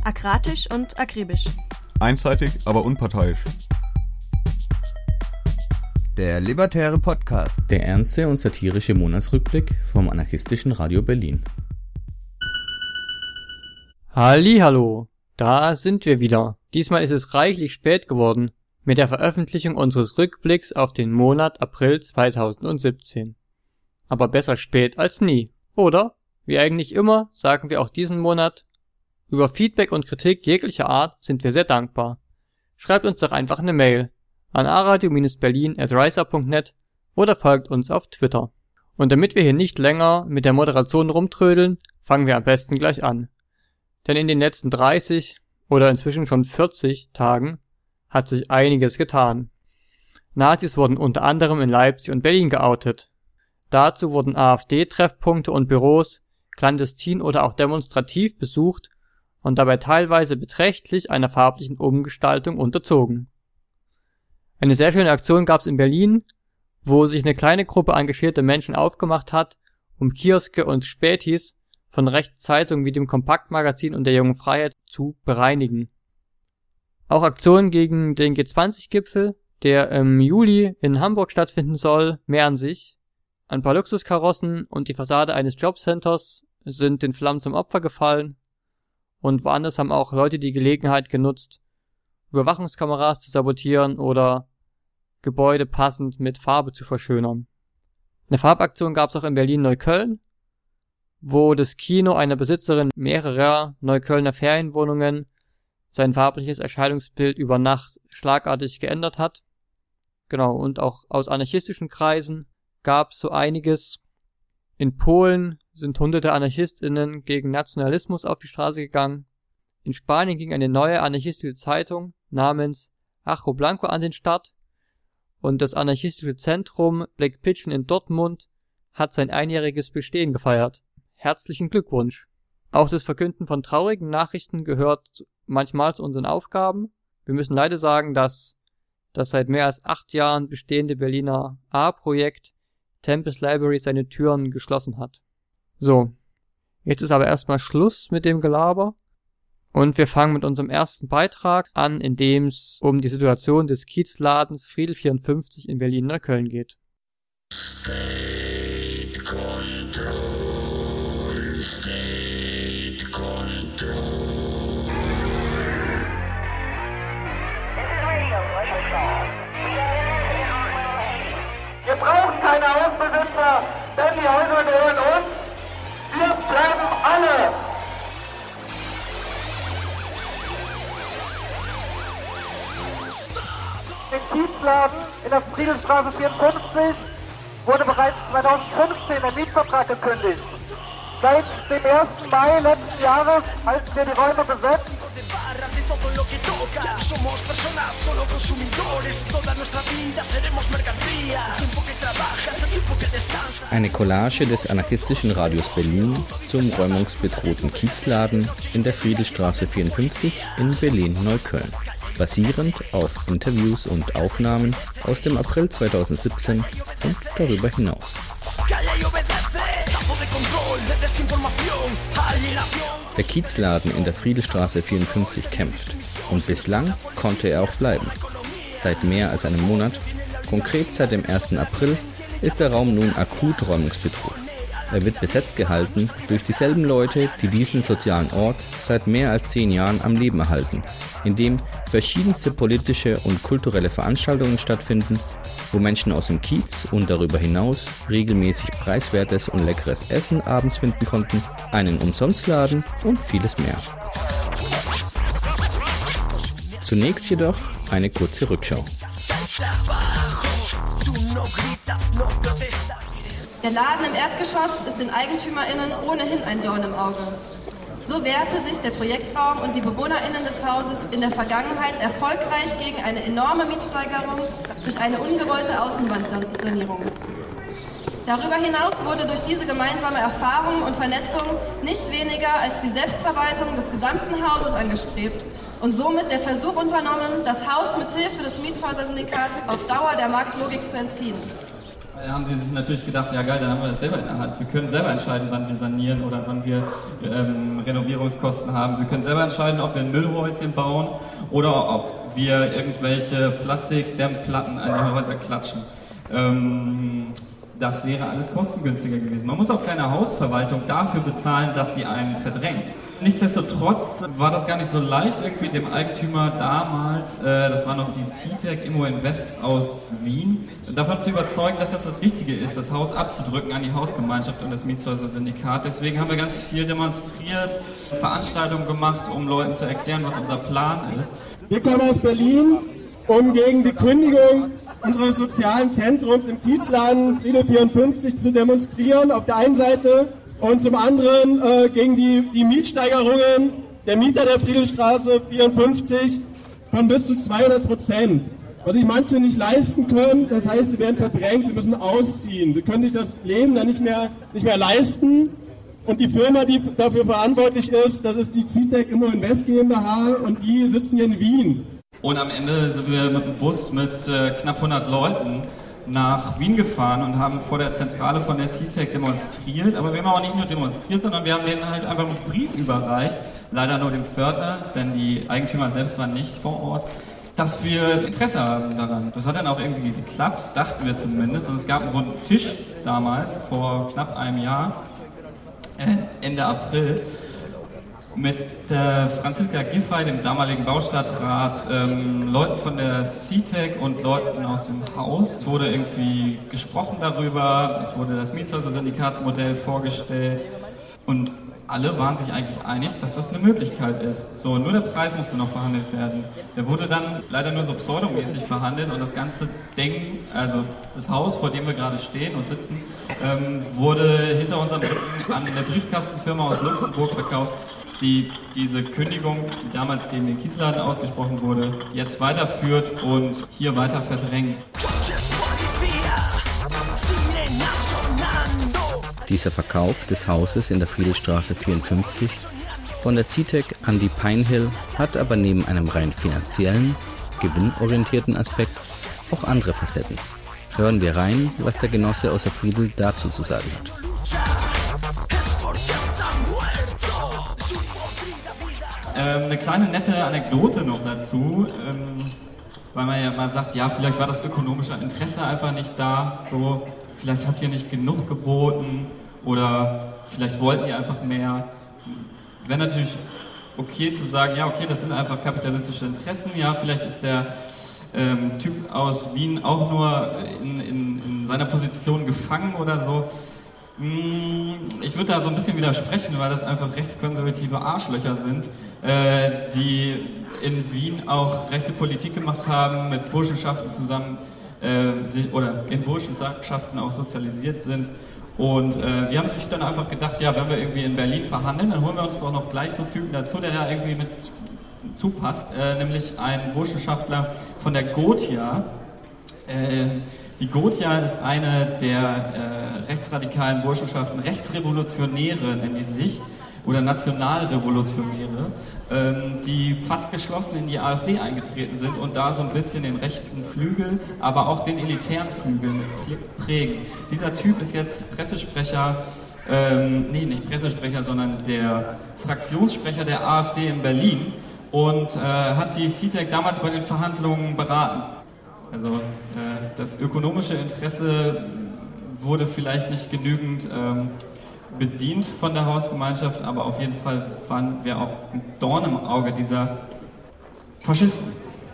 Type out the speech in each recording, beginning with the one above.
Akratisch und akribisch. Einseitig, aber unparteiisch. Der Libertäre Podcast. Der ernste und satirische Monatsrückblick vom anarchistischen Radio Berlin. Hallihallo, da sind wir wieder. Diesmal ist es reichlich spät geworden mit der Veröffentlichung unseres Rückblicks auf den Monat April 2017. Aber besser spät als nie, oder? Wie eigentlich immer sagen wir auch diesen Monat: Über Feedback und Kritik jeglicher Art sind wir sehr dankbar. Schreibt uns doch einfach eine Mail an aradio-berlin@riser.net oder folgt uns auf Twitter. Und damit wir hier nicht länger mit der Moderation rumtrödeln, fangen wir am besten gleich an. Denn in den letzten 30 oder inzwischen schon 40 Tagen hat sich einiges getan. Nazis wurden unter anderem in Leipzig und Berlin geoutet. Dazu wurden AfD-Treffpunkte und Büros clandestin oder auch demonstrativ besucht und dabei teilweise beträchtlich einer farblichen Umgestaltung unterzogen. Eine sehr schöne Aktion gab es in Berlin, wo sich eine kleine Gruppe engagierter Menschen aufgemacht hat, um Kioske und Spätis von Rechtszeitungen wie dem Kompaktmagazin und der Jungen Freiheit zu bereinigen. Auch Aktionen gegen den G20-Gipfel, der im Juli in Hamburg stattfinden soll, mehren sich. Ein paar Luxuskarossen und die Fassade eines Jobcenters sind den Flammen zum Opfer gefallen und woanders haben auch Leute die Gelegenheit genutzt, Überwachungskameras zu sabotieren oder Gebäude passend mit Farbe zu verschönern. Eine Farbaktion gab es auch in Berlin-Neukölln, wo das Kino einer Besitzerin mehrerer Neuköllner Ferienwohnungen sein farbliches Erscheinungsbild über Nacht schlagartig geändert hat. Genau, und auch aus anarchistischen Kreisen gab es so einiges. In Polen sind hunderte AnarchistInnen gegen Nationalismus auf die Straße gegangen. In Spanien ging eine neue anarchistische Zeitung namens Ajo Blanco an den Start. Und das anarchistische Zentrum Black Pigeon in Dortmund hat sein einjähriges Bestehen gefeiert. Herzlichen Glückwunsch. Auch das Verkünden von traurigen Nachrichten gehört manchmal zu unseren Aufgaben. Wir müssen leider sagen, dass das seit mehr als 8 Jahren bestehende Berliner A-Projekt Tempest Library seine Türen geschlossen hat. So, jetzt ist aber erstmal Schluss mit dem Gelaber und wir fangen mit unserem ersten Beitrag an, in dem es um die Situation des Kiezladens Friedel 54 in Berlin-Neukölln geht. State Control, State Control. Wir brauchen keine Hausbesitzer, denn die Häuser gehören uns. Wir bleiben alle. Den Kiezladen in der Friedelstraße 54 wurde bereits 2015 der Mietvertrag gekündigt. Seit dem 1. Mai letzten Jahres halten wir die Räume besetzt. Eine Collage des anarchistischen Radios Berlin zum räumungsbedrohten Kiezladen in der Friedelstraße 54 in Berlin-Neukölln, basierend auf Interviews und Aufnahmen aus dem April 2017 und darüber hinaus. Der Kiezladen in der Friedelstraße 54 kämpft und bislang konnte er auch bleiben. Seit mehr als einem Monat, konkret seit dem 1. April, ist der Raum nun akut räumungsbedroht. Er wird besetzt gehalten durch dieselben Leute, die diesen sozialen Ort seit mehr als 10 Jahren am Leben erhalten, in dem verschiedenste politische und kulturelle Veranstaltungen stattfinden, wo Menschen aus dem Kiez und darüber hinaus regelmäßig preiswertes und leckeres Essen abends finden konnten, einen Umsonstladen und vieles mehr. Zunächst jedoch eine kurze Rückschau. Der Laden im Erdgeschoss ist den EigentümerInnen ohnehin ein Dorn im Auge. So wehrte sich der Projektraum und die BewohnerInnen des Hauses in der Vergangenheit erfolgreich gegen eine enorme Mietsteigerung durch eine ungewollte Außenwandsanierung. Darüber hinaus wurde durch diese gemeinsame Erfahrung und Vernetzung nicht weniger als die Selbstverwaltung des gesamten Hauses angestrebt und somit der Versuch unternommen, das Haus mit Hilfe des Mietshäuser-Syndikats auf Dauer der Marktlogik zu entziehen. haben die sich natürlich gedacht, ja geil, dann haben wir das selber in der Hand. Wir können selber entscheiden, wann wir sanieren oder wann wir Renovierungskosten haben. Wir können selber entscheiden, ob wir ein Müllhäuschen bauen oder ob wir irgendwelche Plastikdämmplatten an die Häuser klatschen. Das wäre alles kostengünstiger gewesen. Man muss auch keine Hausverwaltung dafür bezahlen, dass sie einen verdrängt. Nichtsdestotrotz war das gar nicht so leicht, irgendwie dem Eigentümer damals, das war noch die CTEC Immo Invest aus Wien, davon zu überzeugen, dass das Richtige ist, das Haus abzudrücken an die Hausgemeinschaft und das Mietshäuser-Syndikat. Deswegen haben wir ganz viel demonstriert, Veranstaltungen gemacht, um Leuten zu erklären, was unser Plan ist. Wir kommen aus Berlin, um gegen die Kündigung unseres sozialen Zentrums im Kiezladen Friedel 54 zu demonstrieren, auf der einen Seite, und zum anderen gegen die Mietsteigerungen der Mieter der Friedelstraße 54 von bis zu 200%. Was sich manche nicht leisten können, das heißt, sie werden verdrängt, sie müssen ausziehen. Sie können sich das Leben dann nicht mehr leisten. Und die Firma, die dafür verantwortlich ist, das ist die CTEC Immo Invest GmbH und die sitzen hier in Wien. Und am Ende sind wir mit dem Bus mit knapp 100 Leuten nach Wien gefahren und haben vor der Zentrale von der CTEC demonstriert. Aber wir haben auch nicht nur demonstriert, sondern wir haben denen halt einfach einen Brief überreicht, leider nur dem Pförtner, denn die Eigentümer selbst waren nicht vor Ort, dass wir Interesse haben daran. Das hat dann auch irgendwie geklappt, dachten wir zumindest. Und es gab einen runden Tisch damals, vor knapp einem Jahr, Ende April, mit Franziska Giffey, dem damaligen Baustadtrat, Leuten von der CTEC und Leuten aus dem Haus. Es wurde irgendwie gesprochen darüber, es wurde das Mietshäuser-Syndikatsmodell vorgestellt und alle waren sich eigentlich einig, dass das eine Möglichkeit ist. So, nur der Preis musste noch verhandelt werden. Der wurde dann leider nur so pseudomäßig verhandelt und das ganze Ding, also das Haus, vor dem wir gerade stehen und sitzen, wurde hinter unserem Rücken an eine Briefkastenfirma aus Luxemburg verkauft, die diese Kündigung, die damals gegen den Kiezladen ausgesprochen wurde, jetzt weiterführt und hier weiter verdrängt. Dieser Verkauf des Hauses in der Friedelstraße 54 von der CTEC an die Pinehill hat aber neben einem rein finanziellen, gewinnorientierten Aspekt auch andere Facetten. Hören wir rein, was der Genosse aus der Friedel dazu zu sagen hat. Eine kleine nette Anekdote noch dazu, weil man ja mal sagt, ja, vielleicht war das ökonomische Interesse einfach nicht da, so, vielleicht habt ihr nicht genug geboten oder vielleicht wollten ihr einfach mehr. Wäre natürlich okay zu sagen, ja, okay, das sind einfach kapitalistische Interessen, ja, vielleicht ist der Typ aus Wien auch nur in seiner Position gefangen oder so. Ich würde da so ein bisschen widersprechen, weil das einfach rechtskonservative Arschlöcher sind, die in Wien auch rechte Politik gemacht haben, mit Burschenschaften zusammen oder in Burschenschaften auch sozialisiert sind. Und die haben sich dann einfach gedacht, ja, wenn wir irgendwie in Berlin verhandeln, dann holen wir uns doch noch gleich so Typen dazu, der da irgendwie mit zupasst, nämlich ein Burschenschaftler von der Gotia. Die Gotia ist eine der rechtsradikalen Burschenschaften, Rechtsrevolutionäre nennen die sich, oder Nationalrevolutionäre, die fast geschlossen in die AfD eingetreten sind und da so ein bisschen den rechten Flügel, aber auch den elitären Flügel prägen. Dieser Typ ist jetzt Pressesprecher, nicht Pressesprecher, sondern der Fraktionssprecher der AfD in Berlin und hat die CTEC damals bei den Verhandlungen beraten. Also das ökonomische Interesse wurde vielleicht nicht genügend bedient von der Hausgemeinschaft, aber auf jeden Fall waren wir auch ein Dorn im Auge dieser Faschisten.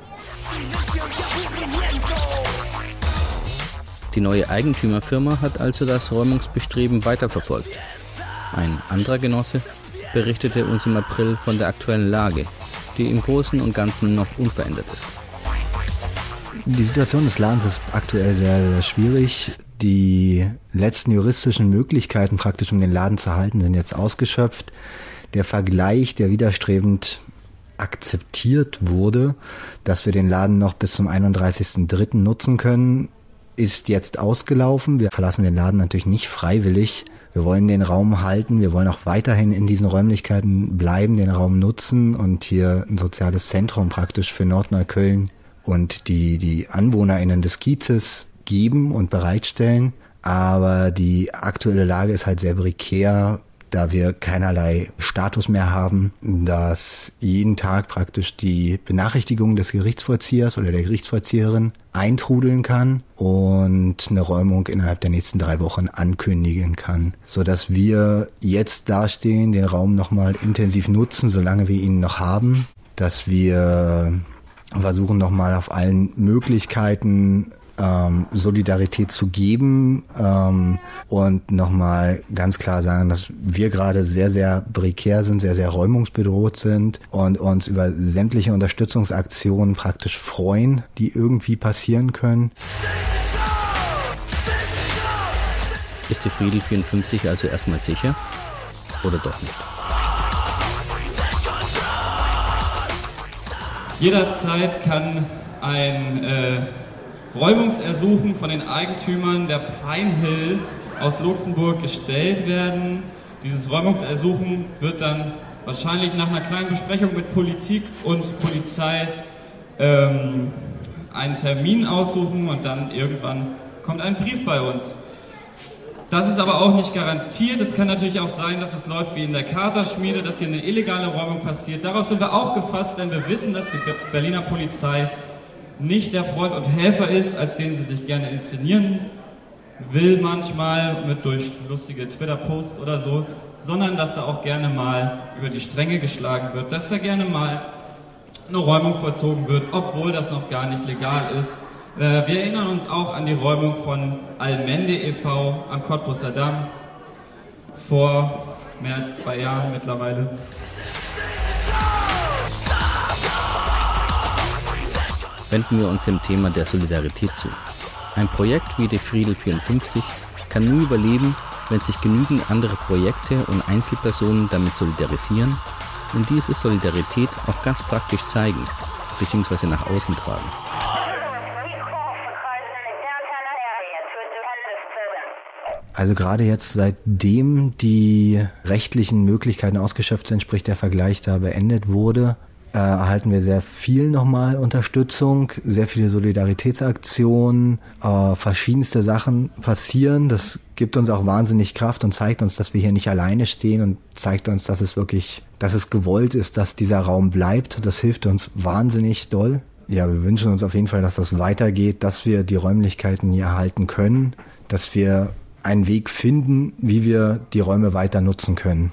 Die neue Eigentümerfirma hat also das Räumungsbestreben weiterverfolgt. Ein anderer Genosse berichtete uns im April von der aktuellen Lage, die im Großen und Ganzen noch unverändert ist. Die Situation des Ladens ist aktuell sehr, sehr schwierig. Die letzten juristischen Möglichkeiten, praktisch um den Laden zu halten, sind jetzt ausgeschöpft. Der Vergleich, der widerstrebend akzeptiert wurde, dass wir den Laden noch bis zum 31.03. nutzen können, ist jetzt ausgelaufen. Wir verlassen den Laden natürlich nicht freiwillig. Wir wollen den Raum halten, wir wollen auch weiterhin in diesen Räumlichkeiten bleiben, den Raum nutzen und hier ein soziales Zentrum praktisch für Nordneukölln und die AnwohnerInnen des Kiezes geben und bereitstellen. Aber die aktuelle Lage ist halt sehr prekär, da wir keinerlei Status mehr haben, dass jeden Tag praktisch die Benachrichtigung des Gerichtsvollziehers oder der Gerichtsvollzieherin eintrudeln kann und eine Räumung innerhalb der nächsten 3 Wochen ankündigen kann, sodass wir jetzt dastehen, den Raum nochmal intensiv nutzen, solange wir ihn noch haben, dass wir versuchen nochmal auf allen Möglichkeiten Solidarität zu geben und nochmal ganz klar sagen, dass wir gerade sehr, sehr prekär sind, sehr, sehr räumungsbedroht sind und uns über sämtliche Unterstützungsaktionen praktisch freuen, die irgendwie passieren können. Ist die Friedl 54 also erstmal sicher oder doch nicht? Jederzeit kann ein Räumungsersuchen von den Eigentümern der Pine Hill aus Luxemburg gestellt werden. Dieses Räumungsersuchen wird dann wahrscheinlich nach einer kleinen Besprechung mit Politik und Polizei einen Termin aussuchen und dann irgendwann kommt ein Brief bei uns. Das ist aber auch nicht garantiert. Es kann natürlich auch sein, dass es läuft wie in der Katerschmiede, dass hier eine illegale Räumung passiert. Darauf sind wir auch gefasst, denn wir wissen, dass die Berliner Polizei nicht der Freund und Helfer ist, als den sie sich gerne inszenieren will manchmal durch lustige Twitter-Posts oder so, sondern dass da auch gerne mal über die Stränge geschlagen wird, dass da gerne mal eine Räumung vollzogen wird, obwohl das noch gar nicht legal ist. Wir erinnern uns auch an die Räumung von Allmende e.V. am Cottbusser Damm vor mehr als 2 Jahren mittlerweile. Wenden wir uns dem Thema der Solidarität zu. Ein Projekt wie die Friedl 54 kann nur überleben, wenn sich genügend andere Projekte und Einzelpersonen damit solidarisieren und diese Solidarität auch ganz praktisch zeigen bzw. nach außen tragen. Also gerade jetzt, seitdem die rechtlichen Möglichkeiten ausgeschöpft sind, sprich der Vergleich da beendet wurde, erhalten wir sehr viel nochmal Unterstützung, sehr viele Solidaritätsaktionen, verschiedenste Sachen passieren. Das gibt uns auch wahnsinnig Kraft und zeigt uns, dass wir hier nicht alleine stehen und zeigt uns, dass es gewollt ist, dass dieser Raum bleibt. Das hilft uns wahnsinnig doll. Ja, wir wünschen uns auf jeden Fall, dass das weitergeht, dass wir die Räumlichkeiten hier erhalten können, dass wir einen Weg finden, wie wir die Räume weiter nutzen können.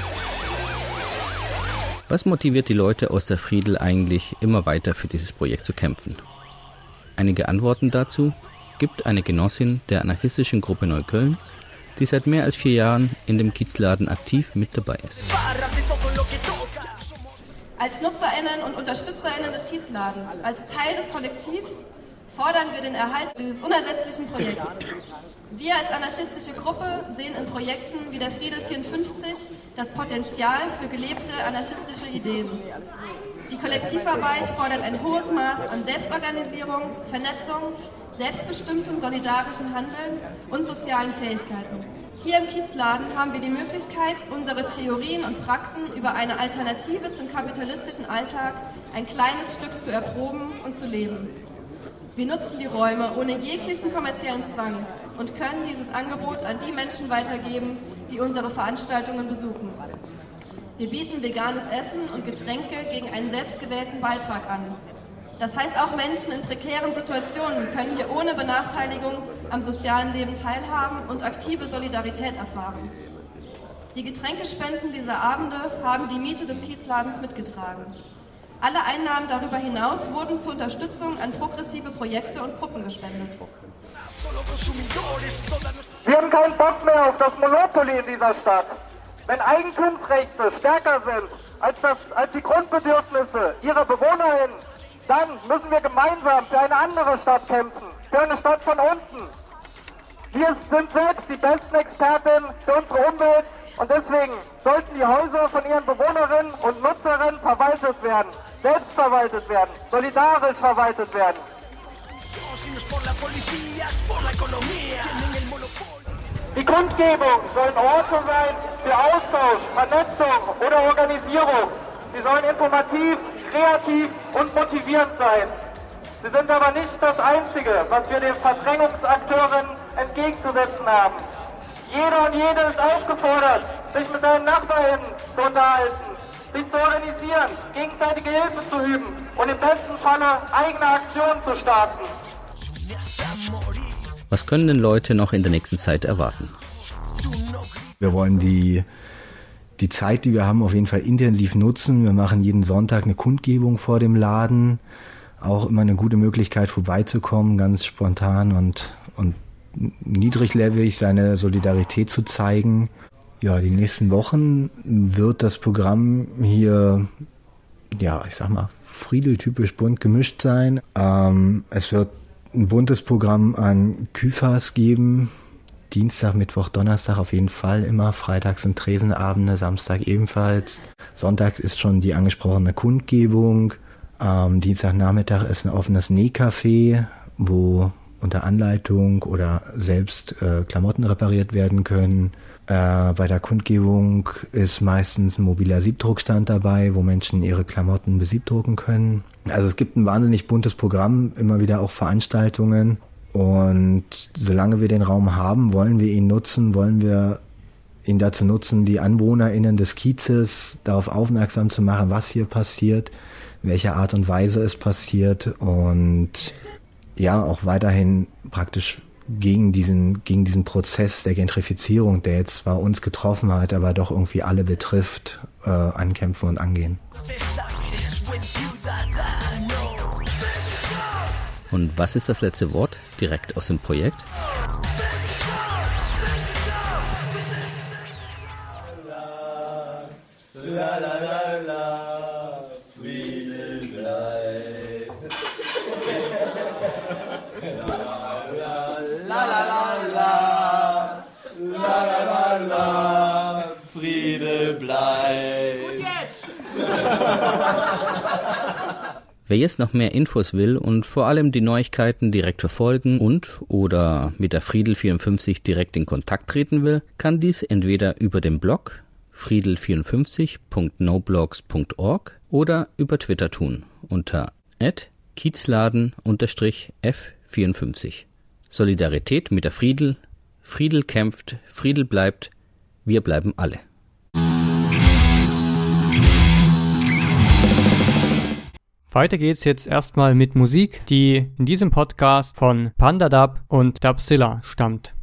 Was motiviert die Leute aus der Friedl eigentlich, immer weiter für dieses Projekt zu kämpfen? Einige Antworten dazu gibt eine Genossin der anarchistischen Gruppe Neukölln, die seit mehr als 4 Jahren in dem Kiezladen aktiv mit dabei ist. Als NutzerInnen und UnterstützerInnen des Kiezladens, als Teil des Kollektivs, fordern wir den Erhalt dieses unersetzlichen Projekts. Wir als anarchistische Gruppe sehen in Projekten wie der Friedl 54 das Potenzial für gelebte anarchistische Ideen. Die Kollektivarbeit fordert ein hohes Maß an Selbstorganisierung, Vernetzung, selbstbestimmtem solidarischen Handeln und sozialen Fähigkeiten. Hier im Kiezladen haben wir die Möglichkeit, unsere Theorien und Praxen über eine Alternative zum kapitalistischen Alltag ein kleines Stück zu erproben und zu leben. Wir nutzen die Räume ohne jeglichen kommerziellen Zwang und können dieses Angebot an die Menschen weitergeben, die unsere Veranstaltungen besuchen. Wir bieten veganes Essen und Getränke gegen einen selbstgewählten Beitrag an. Das heißt, auch Menschen in prekären Situationen können hier ohne Benachteiligung am sozialen Leben teilhaben und aktive Solidarität erfahren. Die Getränkespenden dieser Abende haben die Miete des Kiezladens mitgetragen. Alle Einnahmen darüber hinaus wurden zur Unterstützung an progressive Projekte und Gruppen gespendet. Wir haben keinen Bock mehr auf das Monopoly in dieser Stadt. Wenn Eigentumsrechte stärker sind als die Grundbedürfnisse ihrer BewohnerInnen, dann müssen wir gemeinsam für eine andere Stadt kämpfen, für eine Stadt von unten. Wir sind selbst die besten Expertinnen für unsere Umwelt und deswegen sollten die Häuser von ihren Bewohnerinnen und Nutzerinnen verwaltet werden, selbstverwaltet werden, solidarisch verwaltet werden. Die Kundgebung sollen Orte sein für Austausch, Vernetzung oder Organisierung. Sie sollen informativ, kreativ und motivierend sein. Sie sind aber nicht das Einzige, was wir den Verdrängungsakteuren entgegenzusetzen haben. Jeder und jede ist aufgefordert, sich mit seinen NachbarInnen zu unterhalten, sich zu organisieren, gegenseitige Hilfe zu üben und im besten Falle eigene Aktionen zu starten. Was können denn Leute noch in der nächsten Zeit erwarten? Wir wollen die Zeit, die wir haben, auf jeden Fall intensiv nutzen. Wir machen jeden Sonntag eine Kundgebung vor dem Laden. Auch immer eine gute Möglichkeit vorbeizukommen, ganz spontan und niedriglevelig seine Solidarität zu zeigen. Ja, die nächsten Wochen wird das Programm hier, ja, ich sag mal, friedeltypisch bunt gemischt sein. Es wird ein buntes Programm an Küfas geben. Dienstag, Mittwoch, Donnerstag auf jeden Fall immer. Freitags sind Tresenabende, Samstag ebenfalls. Sonntag ist schon die angesprochene Kundgebung. Dienstagnachmittag ist ein offenes Nähcafé, wo unter Anleitung oder selbst Klamotten repariert werden können. Bei der Kundgebung ist meistens ein mobiler Siebdruckstand dabei, wo Menschen ihre Klamotten besiebdrucken können. Also es gibt ein wahnsinnig buntes Programm, immer wieder auch Veranstaltungen. Und solange wir den Raum haben, wollen wir ihn nutzen, wollen wir ihn dazu nutzen, die AnwohnerInnen des Kiezes darauf aufmerksam zu machen, was hier passiert, welche Art und Weise es passiert und ja, auch weiterhin praktisch gegen diesen Prozess der Gentrifizierung, der jetzt zwar uns getroffen hat, aber doch irgendwie alle betrifft, ankämpfen und angehen. Und was ist das letzte Wort direkt aus dem Projekt? La la la la, Friede bleibt. La la la la, Friede bleibt. Und jetzt! Wer jetzt noch mehr Infos will und vor allem die Neuigkeiten direkt verfolgen und oder mit der Friedel 54 direkt in Kontakt treten will, kann dies entweder über den Blog friedel54.noblogs.org oder über Twitter tun unter @kiezladen_f54. Solidarität mit der Friedel. Friedel kämpft, Friedel bleibt, wir bleiben alle. Weiter geht's jetzt erstmal mit Musik, die in diesem Podcast von Pandadub und Dubzilla stammt.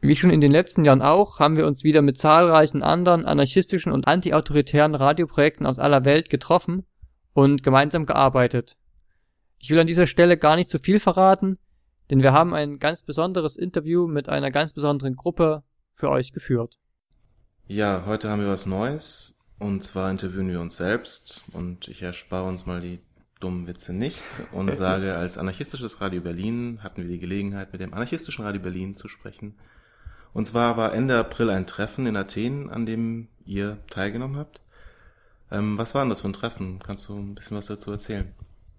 Wie schon in den letzten Jahren auch, haben wir uns wieder mit zahlreichen anderen anarchistischen und antiautoritären Radioprojekten aus aller Welt getroffen und gemeinsam gearbeitet. Ich will an dieser Stelle gar nicht zu viel verraten, denn wir haben ein ganz besonderes Interview mit einer ganz besonderen Gruppe für euch geführt. Ja, heute haben wir was Neues, und zwar interviewen wir uns selbst, und ich erspare uns mal die dummen Witze nicht und sage, als anarchistisches Radio Berlin hatten wir die Gelegenheit, mit dem anarchistischen Radio Berlin zu sprechen. Und zwar war Ende April ein Treffen in Athen, an dem ihr teilgenommen habt. Was war denn das für ein Treffen? Kannst du ein bisschen was dazu erzählen?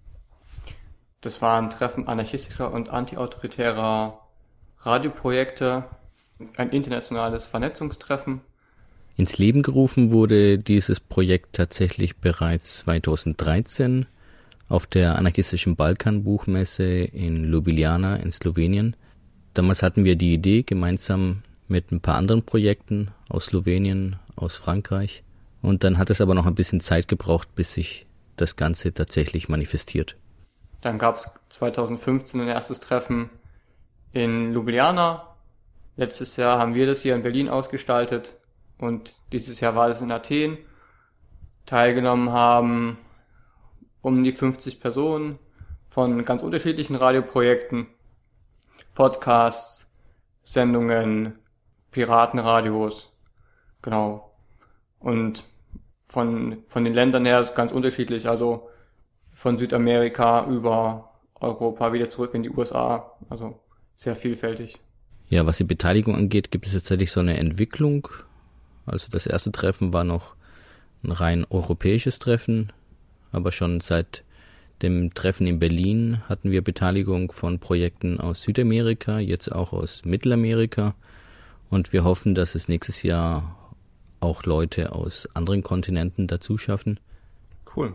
Das war ein Treffen anarchistischer und antiautoritärer Radioprojekte, ein internationales Vernetzungstreffen. Ins Leben gerufen wurde dieses Projekt tatsächlich bereits 2013 auf der anarchistischen Balkan-Buchmesse in Ljubljana in Slowenien. Damals hatten wir die Idee, gemeinsam mit ein paar anderen Projekten aus Slowenien, aus Frankreich. Und dann hat es aber noch ein bisschen Zeit gebraucht, bis sich das Ganze tatsächlich manifestiert. Dann gab es 2015 ein erstes Treffen in Ljubljana. Letztes Jahr haben wir das hier in Berlin ausgestaltet und dieses Jahr war das in Athen. Teilgenommen haben um die 50 Personen von ganz unterschiedlichen Radioprojekten, Podcasts, Sendungen, Piratenradios, genau. Und von den Ländern her ist ganz unterschiedlich, also von Südamerika über Europa wieder zurück in die USA, also sehr vielfältig. Ja, was die Beteiligung angeht, gibt es tatsächlich so eine Entwicklung. Also das erste Treffen war noch ein rein europäisches Treffen, aber schon seit dem Treffen in Berlin hatten wir Beteiligung von Projekten aus Südamerika, jetzt auch aus Mittelamerika, und wir hoffen, dass es nächstes Jahr auch Leute aus anderen Kontinenten dazu schaffen. Cool.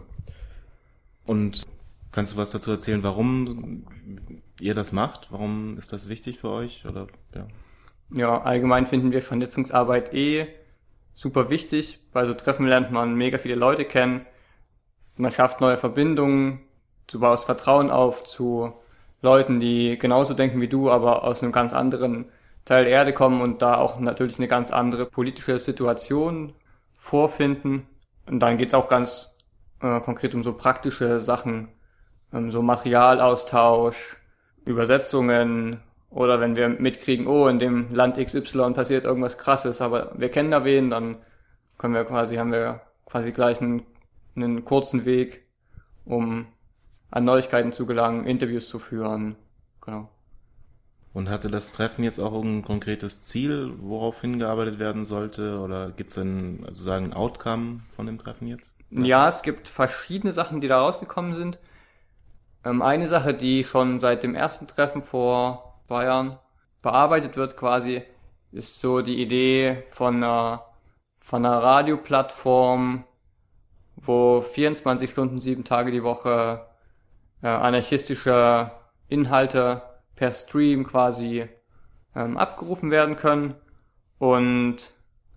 Und kannst du was dazu erzählen, warum ihr das macht? Warum ist das wichtig für euch? Oder Ja, allgemein finden wir Vernetzungsarbeit super wichtig. Bei so Treffen lernt man mega viele Leute kennen. Man schafft neue Verbindungen, du baust Vertrauen auf zu Leuten, die genauso denken wie du, aber aus einem ganz anderen Teil der Erde kommen und da auch natürlich eine ganz andere politische Situation vorfinden. Und dann geht's auch ganz konkret um so praktische Sachen, so Materialaustausch, Übersetzungen, oder wenn wir mitkriegen, in dem Land XY passiert irgendwas Krasses, aber wir kennen da wen, dann haben wir quasi gleich einen kurzen Weg, um an Neuigkeiten zu gelangen, Interviews zu führen, genau. Und hatte das Treffen jetzt auch ein konkretes Ziel, worauf hingearbeitet werden sollte, oder gibt es ein Outcome von dem Treffen jetzt? Ja, es gibt verschiedene Sachen, die da rausgekommen sind. Eine Sache, die schon seit dem ersten Treffen vor 2 Jahren bearbeitet wird quasi, ist so die Idee von einer Radioplattform, wo 24 Stunden, 7 Tage die Woche anarchistische Inhalte per Stream quasi abgerufen werden können. Und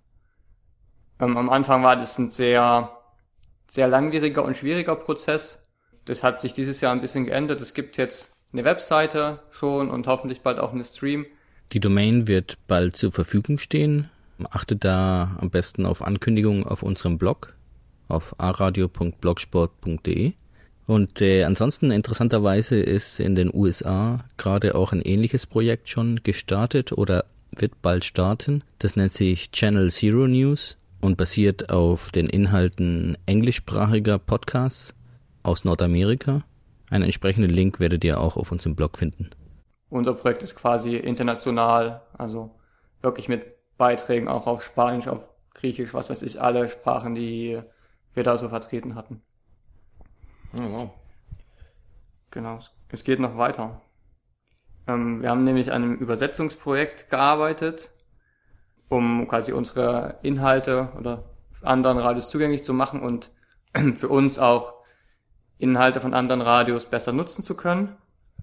am Anfang war das ein sehr, sehr langwieriger und schwieriger Prozess. Das hat sich dieses Jahr ein bisschen geändert. Es gibt jetzt eine Webseite schon und hoffentlich bald auch einen Stream. Die Domain wird bald zur Verfügung stehen. Achtet da am besten auf Ankündigungen auf unserem Blog auf aradio.blogsport.de. Und ansonsten interessanterweise ist in den USA gerade auch ein ähnliches Projekt schon gestartet oder wird bald starten. Das nennt sich Channel Zero News und basiert auf den Inhalten englischsprachiger Podcasts aus Nordamerika. Einen entsprechenden Link werdet ihr auch auf unserem Blog finden. Unser Projekt ist quasi international, also wirklich mit Beiträgen auch auf Spanisch, auf Griechisch, was weiß ich, alle Sprachen, die wir da so vertreten hatten. Oh, wow. Genau, es geht noch weiter. Wir haben nämlich an einem Übersetzungsprojekt gearbeitet, um quasi unsere Inhalte oder anderen Radios zugänglich zu machen und für uns auch Inhalte von anderen Radios besser nutzen zu können.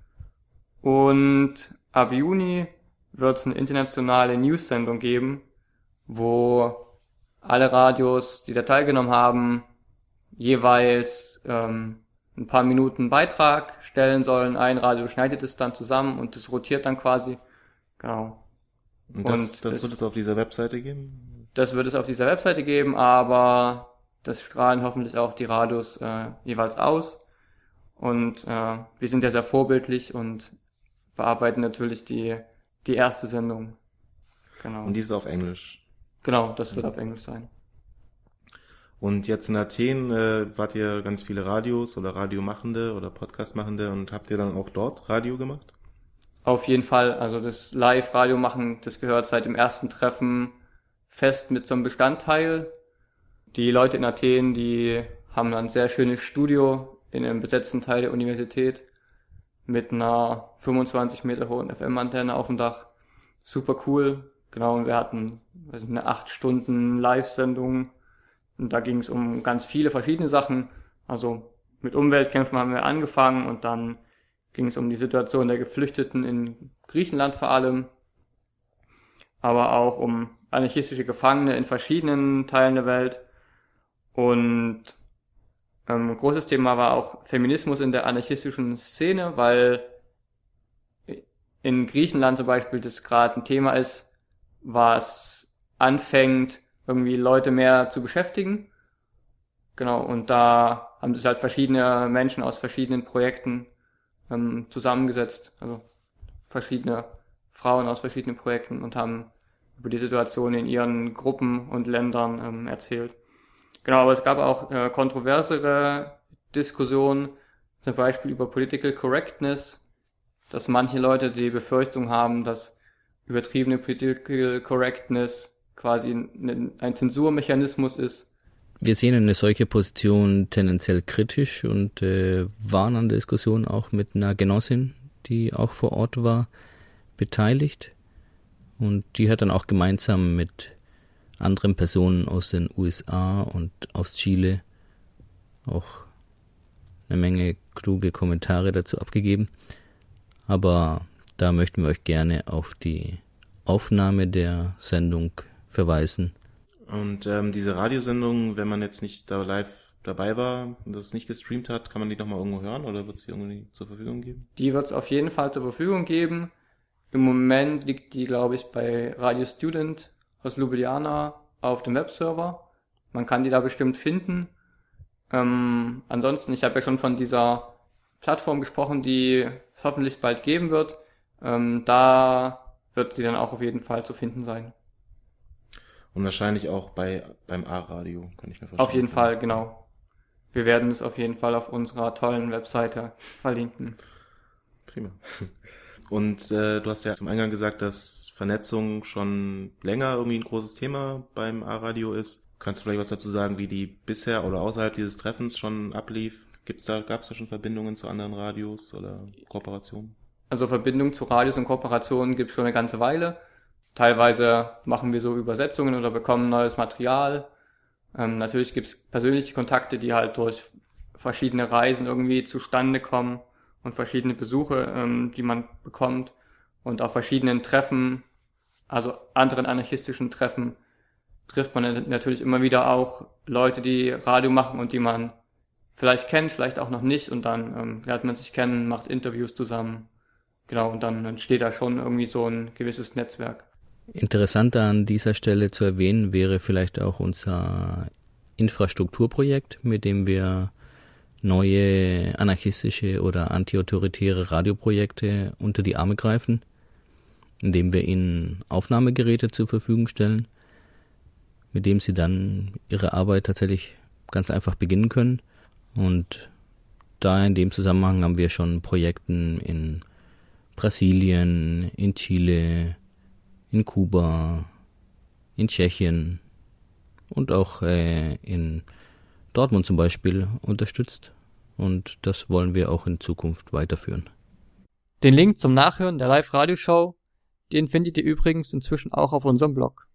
Und ab Juni wird es eine internationale News-Sendung geben, wo alle Radios, die da teilgenommen haben, jeweils ein paar Minuten Beitrag stellen sollen. Ein Radio schneidet es dann zusammen und das rotiert dann quasi. Genau. Und das wird es auf dieser Webseite geben? Das wird es auf dieser Webseite geben, aber das strahlen hoffentlich auch die Radios jeweils aus. Und wir sind ja sehr vorbildlich und bearbeiten natürlich die erste Sendung. Genau. Und die ist auf Englisch? Genau, das wird auf Englisch sein. Und jetzt in Athen wart ihr ganz viele Radios oder Radiomachende oder Podcastmachende und habt ihr dann auch dort Radio gemacht? Auf jeden Fall, also das Live-Radio machen, das gehört seit dem ersten Treffen fest mit zum Bestandteil. Die Leute in Athen, die haben ein sehr schönes Studio in einem besetzten Teil der Universität mit einer 25 Meter hohen FM-Antenne auf dem Dach. Super cool, genau, und wir hatten eine 8 Stunden Live-Sendung und da ging es um ganz viele verschiedene Sachen. Also mit Umweltkämpfen haben wir angefangen und dann ging es um die Situation der Geflüchteten in Griechenland vor allem, aber auch um anarchistische Gefangene in verschiedenen Teilen der Welt. Und ein großes Thema war auch Feminismus in der anarchistischen Szene, weil in Griechenland zum Beispiel das gerade ein Thema ist, was anfängt, irgendwie Leute mehr zu beschäftigen. Genau, und da haben sich halt verschiedene Menschen aus verschiedenen Projekten zusammengesetzt, also verschiedene Frauen aus verschiedenen Projekten und haben über die Situation in ihren Gruppen und Ländern erzählt. Genau, aber es gab auch kontroversere Diskussionen, zum Beispiel über Political Correctness, dass manche Leute die Befürchtung haben, dass übertriebene Political Correctness quasi ein Zensurmechanismus ist. Wir sehen eine solche Position tendenziell kritisch und waren an der Diskussion auch mit einer Genossin, die auch vor Ort war, beteiligt. Und die hat dann auch gemeinsam mit anderen Personen aus den USA und aus Chile auch eine Menge kluge Kommentare dazu abgegeben. Aber da möchten wir euch gerne auf die Aufnahme der Sendung verweisen. Und diese Radiosendung, wenn man jetzt nicht da live dabei war und das nicht gestreamt hat, kann man die nochmal irgendwo hören oder wird es die irgendwie zur Verfügung geben? Die wird es auf jeden Fall zur Verfügung geben. Im Moment liegt die, glaube ich, bei Radio Student aus Ljubljana auf dem Webserver. Man kann die da bestimmt finden. Ansonsten, ich habe ja schon von dieser Plattform gesprochen, die es hoffentlich bald geben wird. Da wird sie dann auch auf jeden Fall zu finden sein. Und wahrscheinlich auch beim A-Radio, kann ich mir vorstellen. Auf jeden Fall, genau. Wir werden es auf jeden Fall auf unserer tollen Webseite verlinken. Prima. Und du hast ja zum Eingang gesagt, dass Vernetzung schon länger irgendwie ein großes Thema beim A-Radio ist. Kannst du vielleicht was dazu sagen, wie die bisher oder außerhalb dieses Treffens schon ablief? Gab es da schon Verbindungen zu anderen Radios oder Kooperationen? Also Verbindungen zu Radios und Kooperationen gibt es schon eine ganze Weile. Teilweise machen wir so Übersetzungen oder bekommen neues Material. Natürlich gibt es persönliche Kontakte, die halt durch verschiedene Reisen irgendwie zustande kommen und verschiedene Besuche, die man bekommt. Und auf verschiedenen Treffen, also anderen anarchistischen Treffen, trifft man natürlich immer wieder auch Leute, die Radio machen und die man vielleicht kennt, vielleicht auch noch nicht. Und dann lernt man sich kennen, macht Interviews zusammen. Genau, und dann entsteht da schon irgendwie so ein gewisses Netzwerk. Interessanter an dieser Stelle zu erwähnen wäre vielleicht auch unser Infrastrukturprojekt, mit dem wir neue anarchistische oder antiautoritäre Radioprojekte unter die Arme greifen, indem wir ihnen Aufnahmegeräte zur Verfügung stellen, mit dem sie dann ihre Arbeit tatsächlich ganz einfach beginnen können. Und da in dem Zusammenhang haben wir schon Projekten in Brasilien, in Chile, in Kuba, in Tschechien und auch in Dortmund zum Beispiel unterstützt. Und das wollen wir auch in Zukunft weiterführen. Den Link zum Nachhören der Live-Radio-Show, den findet ihr übrigens inzwischen auch auf unserem Blog.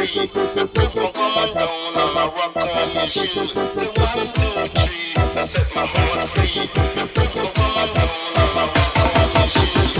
With my guns down and my rock on my shoes. The 1, 2, 3, I set my heart free. With my guns down and my rock on my shoes.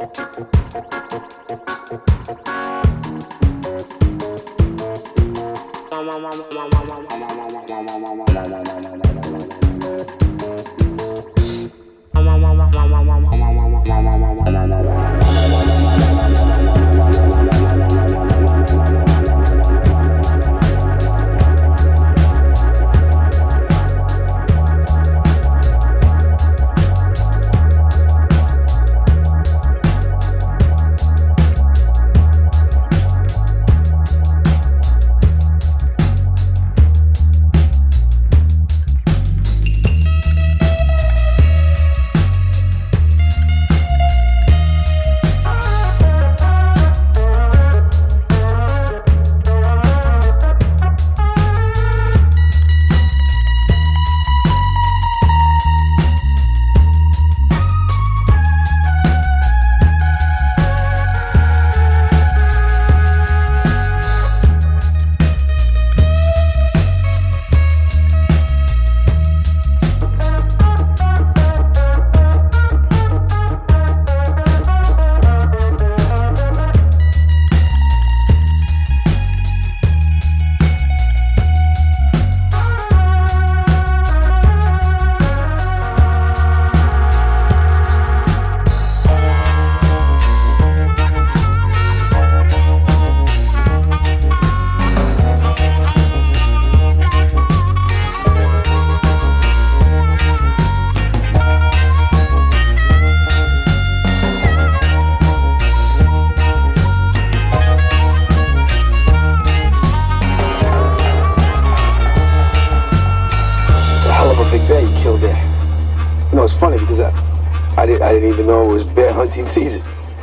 I didn't even know it was bear hunting season.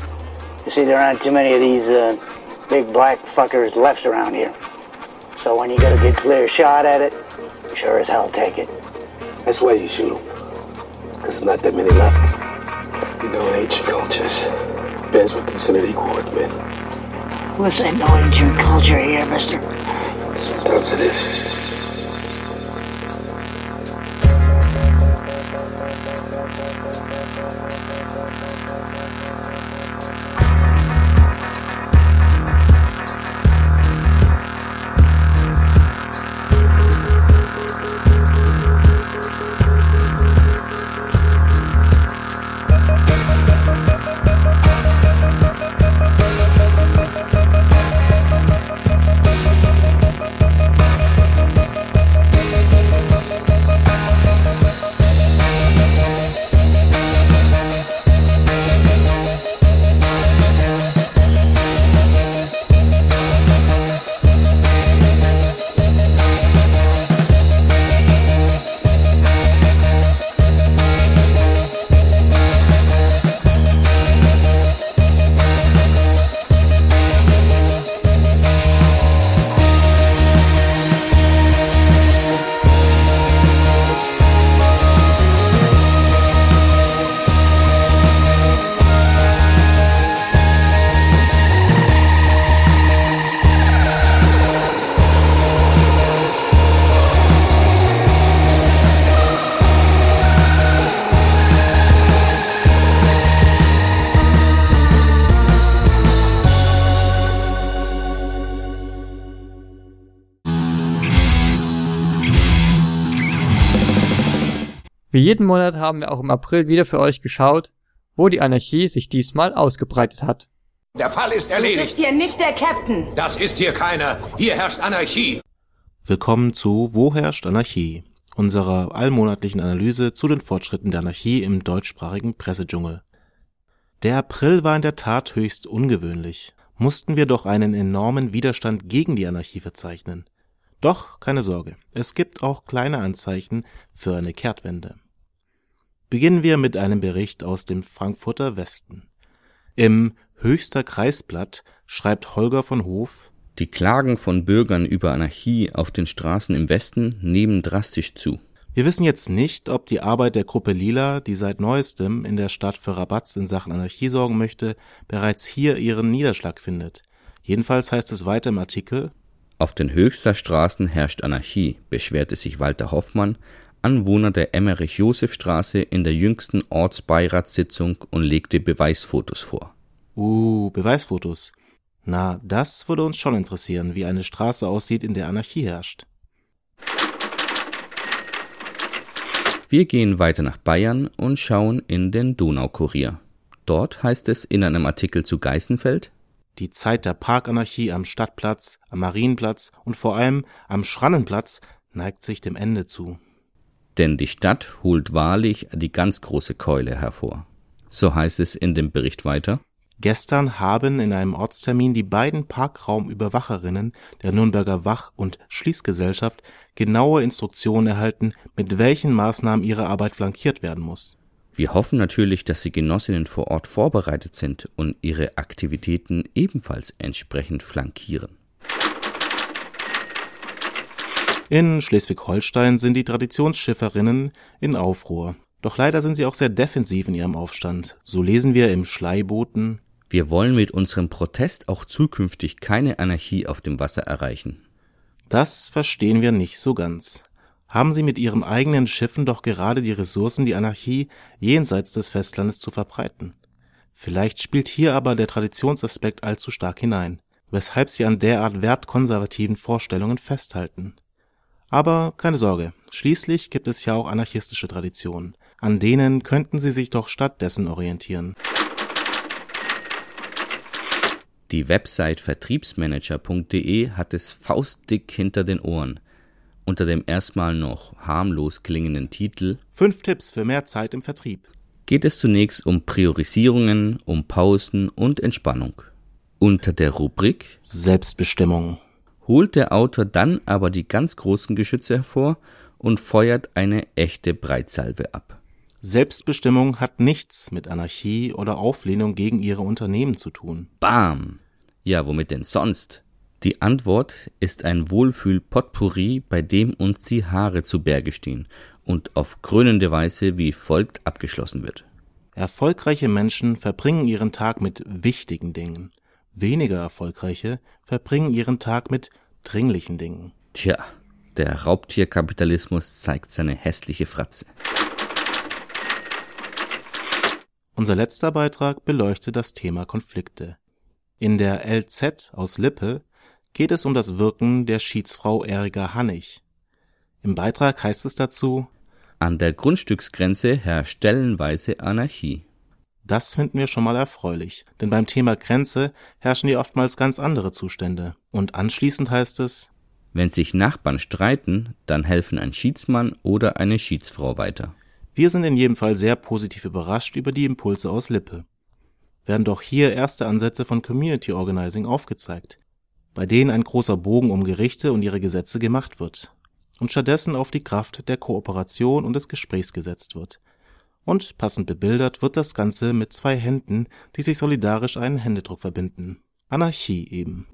You see, there aren't too many of these big black fuckers left around here. So when you get a good clear shot at it, you sure as hell take it. That's why you shoot them. Because there's not that many left. You know, in ancient cultures, bears were considered equal with men. Well, this ain't no ancient culture here, mister. Sometimes it is. Wie jeden Monat haben wir auch im April wieder für euch geschaut, wo die Anarchie sich diesmal ausgebreitet hat. Der Fall ist erledigt. Du bist hier nicht der Captain. Das ist hier keiner. Hier herrscht Anarchie. Willkommen zu Wo herrscht Anarchie? Unserer allmonatlichen Analyse zu den Fortschritten der Anarchie im deutschsprachigen Pressedschungel. Der April war in der Tat höchst ungewöhnlich. Mussten wir doch einen enormen Widerstand gegen die Anarchie verzeichnen. Doch, keine Sorge, es gibt auch kleine Anzeichen für eine Kehrtwende. Beginnen wir mit einem Bericht aus dem Frankfurter Westen. Im Höchster Kreisblatt schreibt Holger von Hof: Die Klagen von Bürgern über Anarchie auf den Straßen im Westen nehmen drastisch zu. Wir wissen jetzt nicht, ob die Arbeit der Gruppe Lila, die seit Neuestem in der Stadt für Rabatz in Sachen Anarchie sorgen möchte, bereits hier ihren Niederschlag findet. Jedenfalls heißt es weiter im Artikel: Auf den Höchster Straßen herrscht Anarchie, beschwerte sich Walter Hoffmann, Anwohner der Emmerich-Joseph-Straße, in der jüngsten Ortsbeiratssitzung und legte Beweisfotos vor. Beweisfotos. Na, das würde uns schon interessieren, wie eine Straße aussieht, in der Anarchie herrscht. Wir gehen weiter nach Bayern und schauen in den Donaukurier. Dort heißt es in einem Artikel zu Geißenfeld: Die Zeit der Parkanarchie am Stadtplatz, am Marienplatz und vor allem am Schrannenplatz neigt sich dem Ende zu. Denn die Stadt holt wahrlich die ganz große Keule hervor. So heißt es in dem Bericht weiter: Gestern haben in einem Ortstermin die beiden Parkraumüberwacherinnen der Nürnberger Wach- und Schließgesellschaft genaue Instruktionen erhalten, mit welchen Maßnahmen ihre Arbeit flankiert werden muss. Wir hoffen natürlich, dass die Genossinnen vor Ort vorbereitet sind und ihre Aktivitäten ebenfalls entsprechend flankieren. In Schleswig-Holstein sind die Traditionsschifferinnen in Aufruhr. Doch leider sind sie auch sehr defensiv in ihrem Aufstand. So lesen wir im Schleiboten: Wir wollen mit unserem Protest auch zukünftig keine Anarchie auf dem Wasser erreichen. Das verstehen wir nicht so ganz. Haben sie mit ihren eigenen Schiffen doch gerade die Ressourcen, die Anarchie jenseits des Festlandes zu verbreiten. Vielleicht spielt hier aber der Traditionsaspekt allzu stark hinein, weshalb sie an derart wertkonservativen Vorstellungen festhalten. Aber keine Sorge, schließlich gibt es ja auch anarchistische Traditionen. An denen könnten sie sich doch stattdessen orientieren. Die Website vertriebsmanager.de hat es faustdick hinter den Ohren. Unter dem erstmal noch harmlos klingenden Titel 5 Tipps für mehr Zeit im Vertrieb geht es zunächst um Priorisierungen, um Pausen und Entspannung. Unter der Rubrik Selbstbestimmung holt der Autor dann aber die ganz großen Geschütze hervor und feuert eine echte Breitsalve ab. Selbstbestimmung hat nichts mit Anarchie oder Auflehnung gegen ihre Unternehmen zu tun. Bam! Ja, womit denn sonst? Die Antwort ist ein Wohlfühl-Potpourri, bei dem uns die Haare zu Berge stehen und auf krönende Weise wie folgt abgeschlossen wird. Erfolgreiche Menschen verbringen ihren Tag mit wichtigen Dingen. Weniger erfolgreiche verbringen ihren Tag mit dringlichen Dingen. Tja, der Raubtierkapitalismus zeigt seine hässliche Fratze. Unser letzter Beitrag beleuchtet das Thema Konflikte. In der LZ aus Lippe geht es um das Wirken der Schiedsfrau Erika Hannig. Im Beitrag heißt es dazu: An der Grundstücksgrenze herrscht stellenweise Anarchie. Das finden wir schon mal erfreulich, denn beim Thema Grenze herrschen hier oftmals ganz andere Zustände. Und anschließend heißt es: Wenn sich Nachbarn streiten, dann helfen ein Schiedsmann oder eine Schiedsfrau weiter. Wir sind in jedem Fall sehr positiv überrascht über die Impulse aus Lippe. Werden doch hier erste Ansätze von Community Organizing aufgezeigt, bei denen ein großer Bogen um Gerichte und ihre Gesetze gemacht wird und stattdessen auf die Kraft der Kooperation und des Gesprächs gesetzt wird. Und passend bebildert wird das Ganze mit 2 Händen, die sich solidarisch einen Händedruck verbinden. Anarchie eben.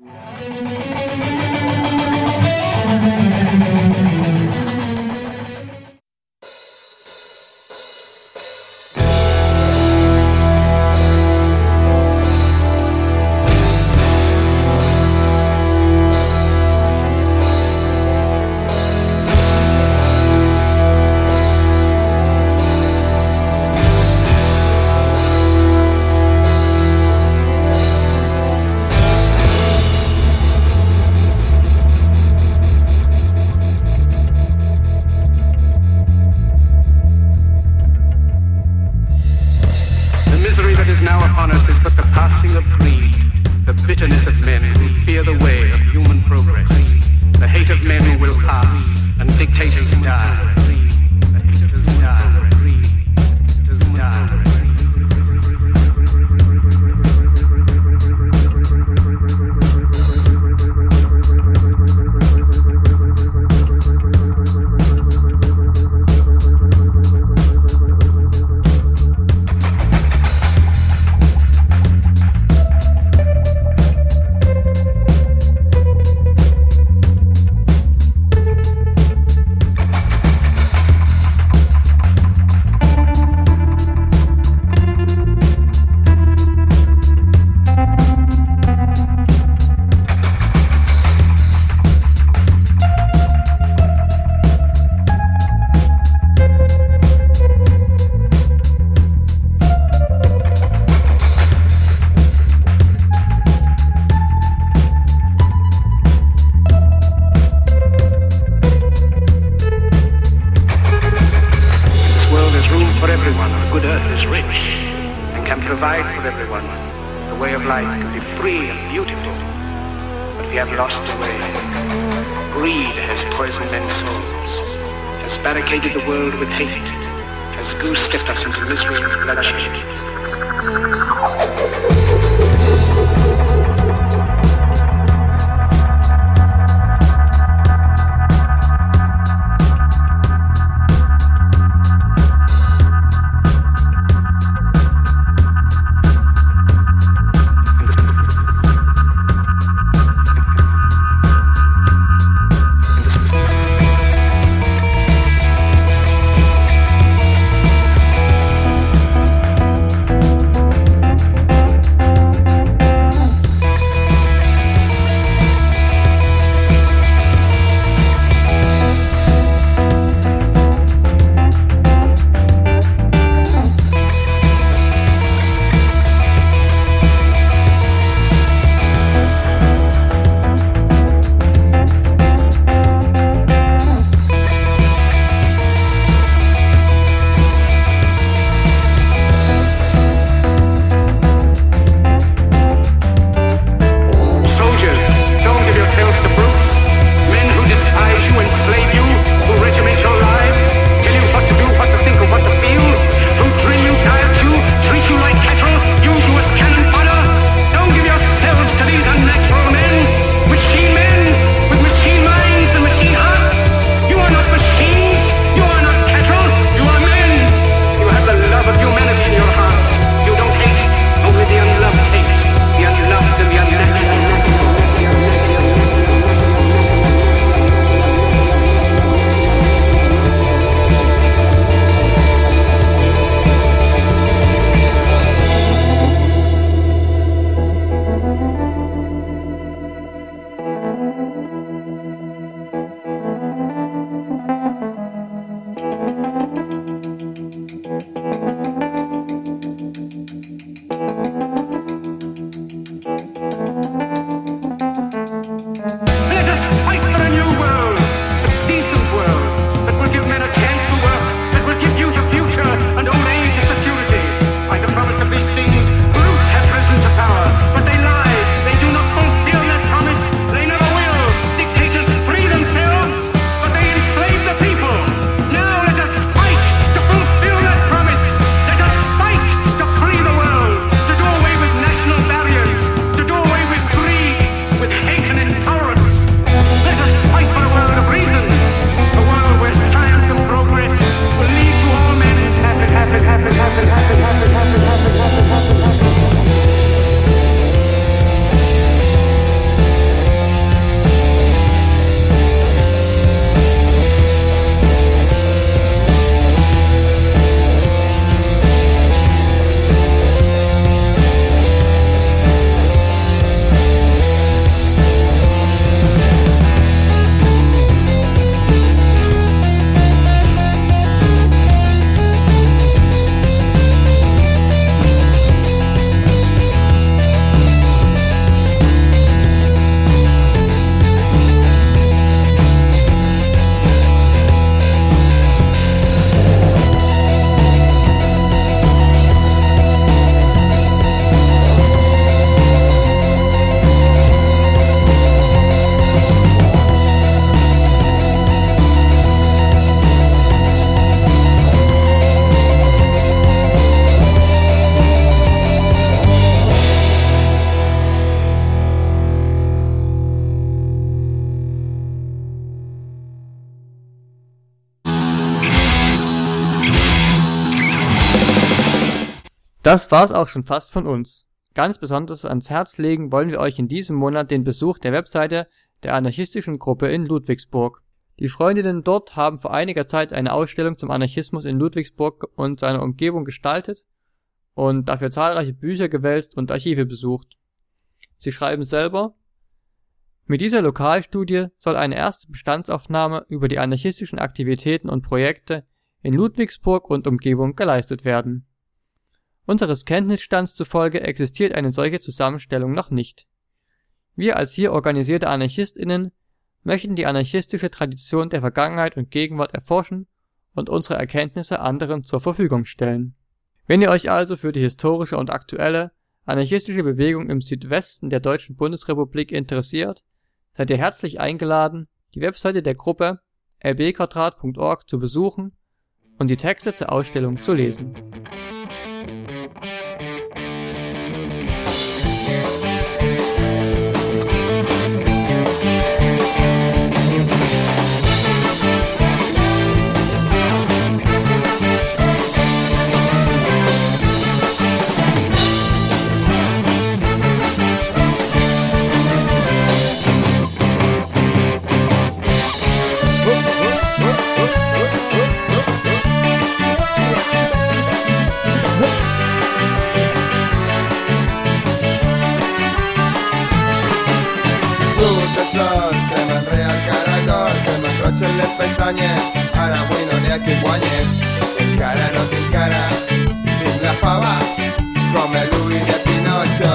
the way of life can be free and beautiful, but we have lost the way. Greed has poisoned men's souls, has barricaded the world with hate, has goose-stepped us into misery and bloodshed. Das war's auch schon fast von uns. Ganz besonders ans Herz legen wollen wir euch in diesem Monat den Besuch der Webseite der anarchistischen Gruppe in Ludwigsburg. Die Freundinnen dort haben vor einiger Zeit eine Ausstellung zum Anarchismus in Ludwigsburg und seiner Umgebung gestaltet und dafür zahlreiche Bücher gewälzt und Archive besucht. Sie schreiben selber: Mit dieser Lokalstudie soll eine erste Bestandsaufnahme über die anarchistischen Aktivitäten und Projekte in Ludwigsburg und Umgebung geleistet werden. Unseres Kenntnisstands zufolge existiert eine solche Zusammenstellung noch nicht. Wir als hier organisierte AnarchistInnen möchten die anarchistische Tradition der Vergangenheit und Gegenwart erforschen und unsere Erkenntnisse anderen zur Verfügung stellen. Wenn ihr euch also für die historische und aktuelle anarchistische Bewegung im Südwesten der Deutschen Bundesrepublik interessiert, seid ihr herzlich eingeladen, die Webseite der Gruppe lbquadrat.org zu besuchen und die Texte zur Ausstellung zu lesen. Les pestañes, ara bueno n'hi ha qui guanyes. Encara no tinc cara, tinc la fava, com el Louis de Pinocho.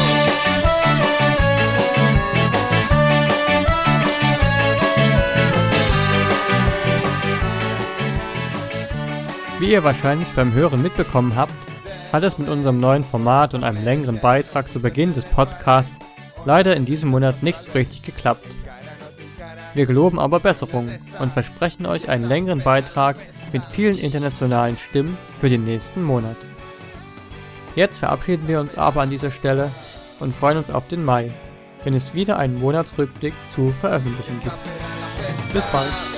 Wie ihr wahrscheinlich beim Hören mitbekommen habt, hat es mit unserem neuen Format und einem längeren Beitrag zu Beginn des Podcasts leider in diesem Monat nicht so richtig geklappt. Wir geloben aber Besserung und versprechen euch einen längeren Beitrag mit vielen internationalen Stimmen für den nächsten Monat. Jetzt verabschieden wir uns aber an dieser Stelle und freuen uns auf den Mai, wenn es wieder einen Monatsrückblick zu veröffentlichen gibt. Bis bald!